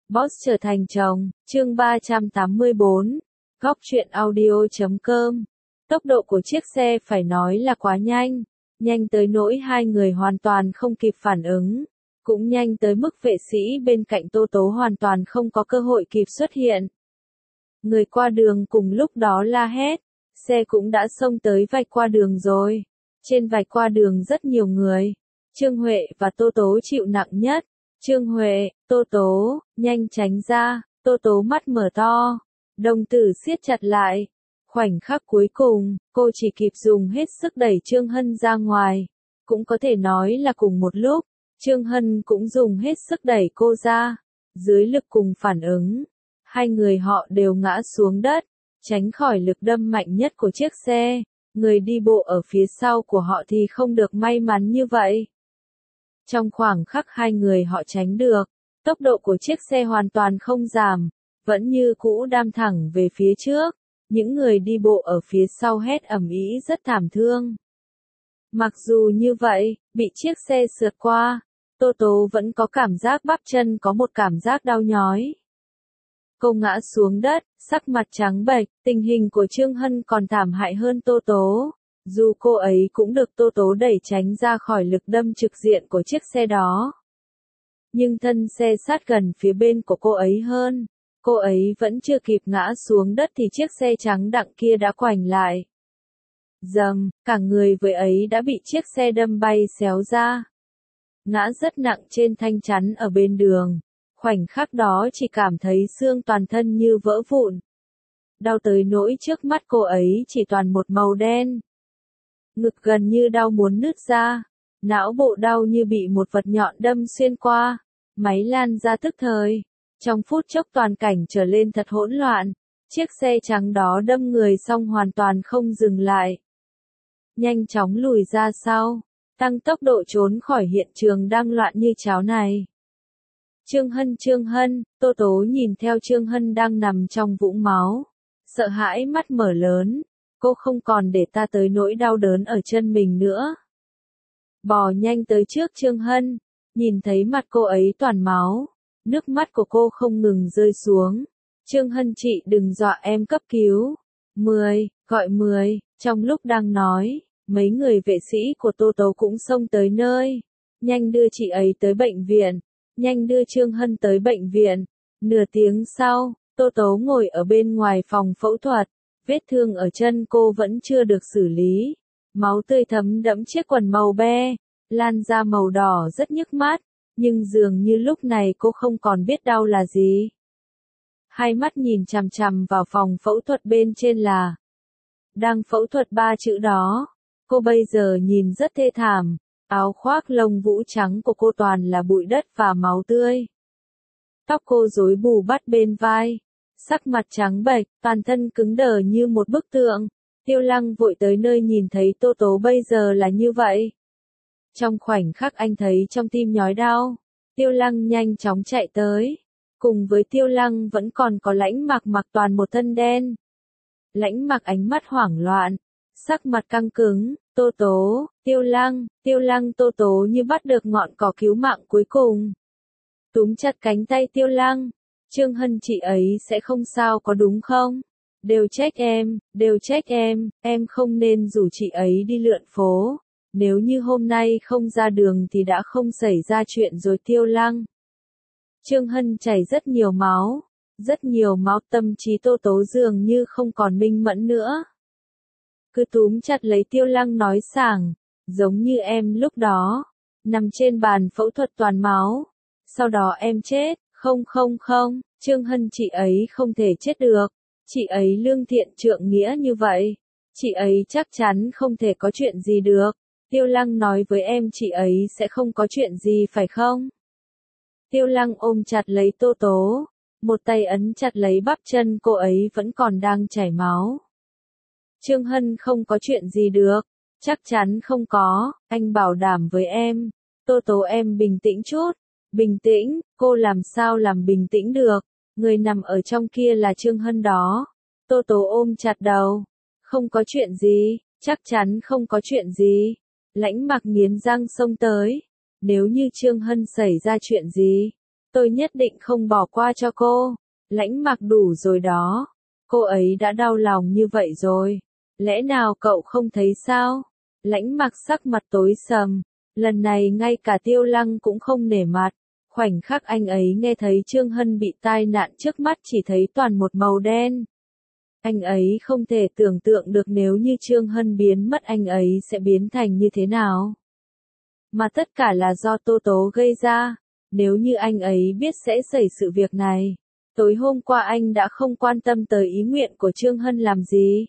Boss trở thành chồng, chương 384, góc truyện audio.com. Tốc độ của chiếc xe phải nói là quá nhanh, nhanh tới nỗi hai người hoàn toàn không kịp phản ứng, cũng nhanh tới mức vệ sĩ bên cạnh Tô Tố hoàn toàn không có cơ hội kịp xuất hiện. Người qua đường cùng lúc đó la hét, xe cũng đã xông tới vạch qua đường rồi. Trên vạch qua đường rất nhiều người, Trương Huệ và Tô Tố chịu nặng nhất. Trương Huệ, Tô Tố, nhanh tránh ra, Tô Tố mắt mở to, đồng tử siết chặt lại. Khoảnh khắc cuối cùng, cô chỉ kịp dùng hết sức đẩy Trương Hân ra ngoài. Cũng có thể nói là cùng một lúc, Trương Hân cũng dùng hết sức đẩy cô ra. Dưới lực cùng phản ứng, hai người họ đều ngã xuống đất, tránh khỏi lực đâm mạnh nhất của chiếc xe. Người đi bộ ở phía sau của họ thì không được may mắn như vậy. Trong khoảng khắc hai người họ tránh được, tốc độ của chiếc xe hoàn toàn không giảm, vẫn như cũ đam thẳng về phía trước. Những người đi bộ ở phía sau hét ầm ĩ rất thảm thương. Mặc dù như vậy, bị chiếc xe sượt qua, Tô Tố vẫn có cảm giác bắp chân có một cảm giác đau nhói. Cô ngã xuống đất, sắc mặt trắng bệch, tình hình của Trương Hân còn thảm hại hơn Tô Tố. Dù cô ấy cũng được Tô Tố đẩy tránh ra khỏi lực đâm trực diện của chiếc xe đó. Nhưng thân xe sát gần phía bên của cô ấy hơn. Cô ấy vẫn chưa kịp ngã xuống đất thì chiếc xe trắng đặng kia đã quành lại. Dầm, cả người với ấy đã bị chiếc xe đâm bay xéo ra. Ngã rất nặng trên thanh chắn ở bên đường. Khoảnh khắc đó chỉ cảm thấy xương toàn thân như vỡ vụn. Đau tới nỗi trước mắt cô ấy chỉ toàn một màu đen. Ngực gần như đau muốn nứt ra. Não bộ đau như bị một vật nhọn đâm xuyên qua. Máy lan ra tức thời. Trong phút chốc toàn cảnh trở lên thật hỗn loạn. Chiếc xe trắng đó đâm người xong hoàn toàn không dừng lại. Nhanh chóng lùi ra sau. Tăng tốc độ trốn khỏi hiện trường đang loạn như cháo này. Trương Hân, Tô Tố nhìn theo Trương Hân đang nằm trong vũng máu. Sợ hãi mắt mở lớn. Cô không còn để ta tới nỗi đau đớn ở chân mình nữa. Bò nhanh tới trước Trương Hân. Nhìn thấy mặt cô ấy toàn máu. Nước mắt của cô không ngừng rơi xuống. Trương Hân chị đừng dọa em cấp cứu. 10, gọi 10, trong lúc đang nói, mấy người vệ sĩ của Tô Tố cũng xông tới nơi. Nhanh đưa chị ấy tới bệnh viện. Nhanh đưa Trương Hân tới bệnh viện. Nửa tiếng sau, Tô Tố ngồi ở bên ngoài phòng phẫu thuật. Vết thương ở chân cô vẫn chưa được xử lý. Máu tươi thấm đẫm chiếc quần màu be, lan ra màu đỏ rất nhức mắt. Nhưng dường như lúc này cô không còn biết đau là gì. Hai mắt nhìn chằm chằm vào phòng phẫu thuật bên trên là đang phẫu thuật 3 chữ đó. Cô bây giờ nhìn rất thê thảm. Áo khoác lông vũ trắng của cô toàn là bụi đất và máu tươi. Tóc cô rối bù bắt bên vai. Sắc mặt trắng bệch, toàn thân cứng đờ như một bức tượng. Tiêu Lăng vội tới nơi nhìn thấy Tô Tố bây giờ là như vậy. Trong khoảnh khắc anh thấy trong tim nhói đau, Tiêu Lăng nhanh chóng chạy tới. Cùng với Tiêu Lăng vẫn còn có Lãnh Mặc mặc toàn một thân đen. Lãnh Mặc ánh mắt hoảng loạn, sắc mặt căng cứng, Tô Tố, Tiêu Lăng Tô Tố như bắt được ngọn cỏ cứu mạng cuối cùng. Túm chặt cánh tay Tiêu Lăng, Trương Hân chị ấy sẽ không sao có đúng không? Đều trách em không nên rủ chị ấy đi lượn phố. Nếu như hôm nay không ra đường thì đã không xảy ra chuyện rồi Tiêu Lăng. Trương Hân chảy rất nhiều máu, tâm trí Tô Tố dường như không còn minh mẫn nữa. Cứ túm chặt lấy Tiêu Lăng nói sảng, giống như em lúc đó, nằm trên bàn phẫu thuật toàn máu. Sau đó em chết, không, Trương Hân chị ấy không thể chết được. Chị ấy lương thiện trượng nghĩa như vậy. Chị ấy chắc chắn không thể có chuyện gì được. Tiêu Lăng nói với em chị ấy sẽ không có chuyện gì phải không? Tiêu Lăng ôm chặt lấy Tô Tố. Một tay ấn chặt lấy bắp chân cô ấy vẫn còn đang chảy máu. Trương Hân không có chuyện gì được. Chắc chắn không có, anh bảo đảm với em. Tô Tố em bình tĩnh chút. Bình tĩnh, cô làm sao làm bình tĩnh được. Người nằm ở trong kia là Trương Hân đó. Tô Tố ôm chặt đầu. Không có chuyện gì, chắc chắn không có chuyện gì. Lãnh Mặc nghiến răng xông tới. Nếu như Trương Hân xảy ra chuyện gì, Tôi nhất định không bỏ qua cho cô. Lãnh Mặc đủ rồi đó. Cô ấy đã đau lòng như vậy rồi. Lẽ nào cậu không thấy sao? Lãnh Mặc sắc mặt tối sầm. Lần này ngay cả Tiêu Lăng cũng không nể mặt. Khoảnh khắc anh ấy nghe thấy Trương Hân bị tai nạn trước mắt chỉ thấy toàn một màu đen. Anh ấy không thể tưởng tượng được nếu như Trương Hân biến mất anh ấy sẽ biến thành như thế nào. Mà tất cả là do Tô Tố gây ra. Nếu như anh ấy biết sẽ xảy sự việc này, tối hôm qua anh đã không quan tâm tới ý nguyện của Trương Hân làm gì.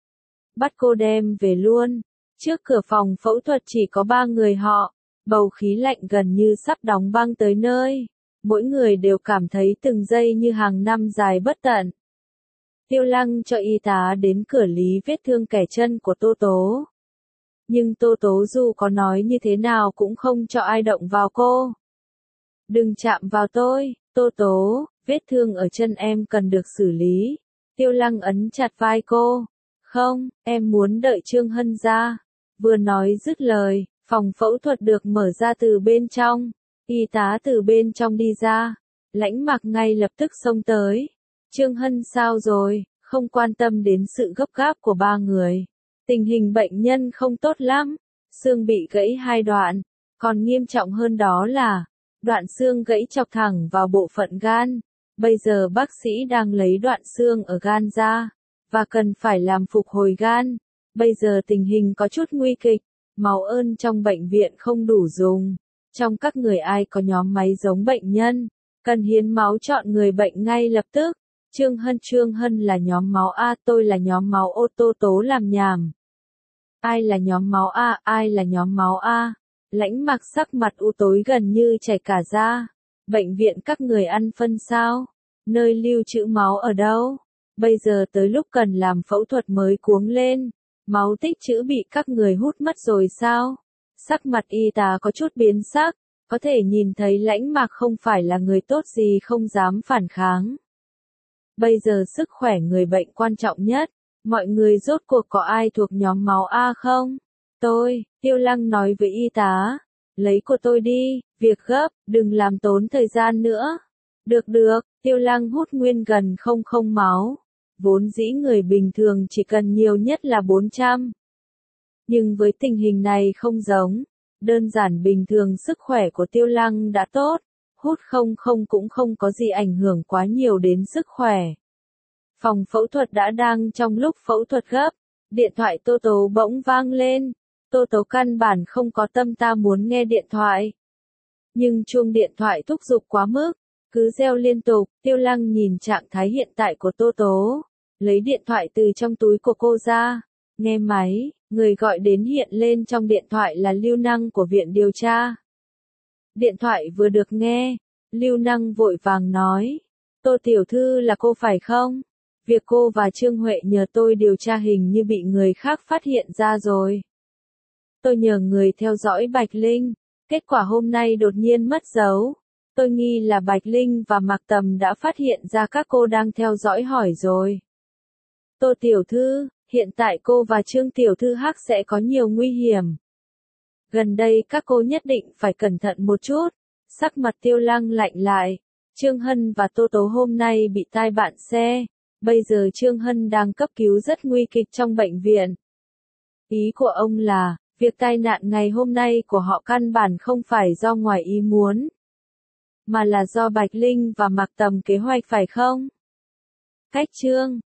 Bắt cô đem về luôn. Trước cửa phòng phẫu thuật chỉ có 3 người họ, bầu khí lạnh gần như sắp đóng băng tới nơi. Mỗi người đều cảm thấy từng giây như hàng năm dài bất tận. Tiêu Lăng cho y tá đến cửa lý vết thương kẻ chân của Tô Tố. Nhưng Tô Tố dù có nói như thế nào cũng không cho ai động vào cô. Đừng chạm vào tôi, Tô Tố, vết thương ở chân em cần được xử lý. Tiêu Lăng ấn chặt vai cô. Không, em muốn đợi Trương Hân ra. Vừa nói dứt lời, phòng phẫu thuật được mở ra từ bên trong. Y tá từ bên trong đi ra. Lãnh Mặc ngay lập tức xông tới. Trương Hân sao rồi, không quan tâm đến sự gấp gáp của 3 người. Tình hình bệnh nhân không tốt lắm. Xương bị gãy 2 đoạn. Còn nghiêm trọng hơn đó là đoạn xương gãy chọc thẳng vào bộ phận gan. Bây giờ bác sĩ đang lấy đoạn xương ở gan ra, và cần phải làm phục hồi gan. Bây giờ tình hình có chút nguy kịch, máu ơn trong bệnh viện không đủ dùng. Trong các người ai có nhóm máy giống bệnh nhân, cần hiến máu chọn người bệnh ngay lập tức. Trương Hân là nhóm máu A, tôi là nhóm máu O. Tô Tố làm nhảm. Ai là nhóm máu A, ai là nhóm máu A? Lãnh Mặc sắc mặt u tối gần như chảy cả da. Bệnh viện các người ăn phân sao? Nơi lưu trữ máu ở đâu? Bây giờ tới lúc cần làm phẫu thuật mới cuống lên. Máu tích trữ bị các người hút mất rồi sao? Sắc mặt y tá có chút biến sắc. Có thể nhìn thấy Lãnh Mặc không phải là người tốt gì không dám phản kháng. Bây giờ sức khỏe người bệnh quan trọng nhất. Mọi người rốt cuộc có ai thuộc nhóm máu A không? Tôi, Tiêu Lăng nói với y tá. Lấy của tôi đi, việc gấp, đừng làm tốn thời gian nữa. Được, Tiêu Lăng hút nguyên gần không máu. Vốn dĩ người bình thường chỉ cần nhiều nhất là 400. Nhưng với tình hình này không giống. Đơn giản bình thường sức khỏe của Tiêu Lăng đã tốt. Hút không cũng không có gì ảnh hưởng quá nhiều đến sức khỏe. Phòng phẫu thuật đã đang trong lúc phẫu thuật gấp. Điện thoại Tô Tố bỗng vang lên. Tô Tố căn bản không có tâm ta muốn nghe điện thoại. Nhưng chuông điện thoại thúc giục quá mức, cứ reo liên tục. Tiêu Lăng nhìn trạng thái hiện tại của Tô Tố, lấy điện thoại từ trong túi của cô ra, nghe máy, người gọi đến hiện lên trong điện thoại là Lưu Năng của viện điều tra. Điện thoại vừa được nghe, Lưu Năng vội vàng nói, Tô tiểu thư là cô phải không? Việc cô và Trương Huệ nhờ tôi điều tra hình như bị người khác phát hiện ra rồi. Tôi nhờ người theo dõi Bạch Linh, kết quả hôm nay đột nhiên mất dấu. Tôi nghi là Bạch Linh và Mạc Tầm đã phát hiện ra các cô đang theo dõi hỏi rồi. Tô tiểu thư, hiện tại cô và Trương tiểu thư Hắc sẽ có nhiều nguy hiểm. Gần đây các cô nhất định phải cẩn thận một chút. Sắc mặt Tiêu Lăng lạnh lại. Trương Hân và Tô Tố hôm nay bị tai nạn xe. Bây giờ Trương Hân đang cấp cứu rất nguy kịch trong bệnh viện. Ý của ông là, việc tai nạn ngày hôm nay của họ căn bản không phải do ngoài ý muốn, mà là do Bạch Linh và Mạc Tầm kế hoạch phải không? Cách Trương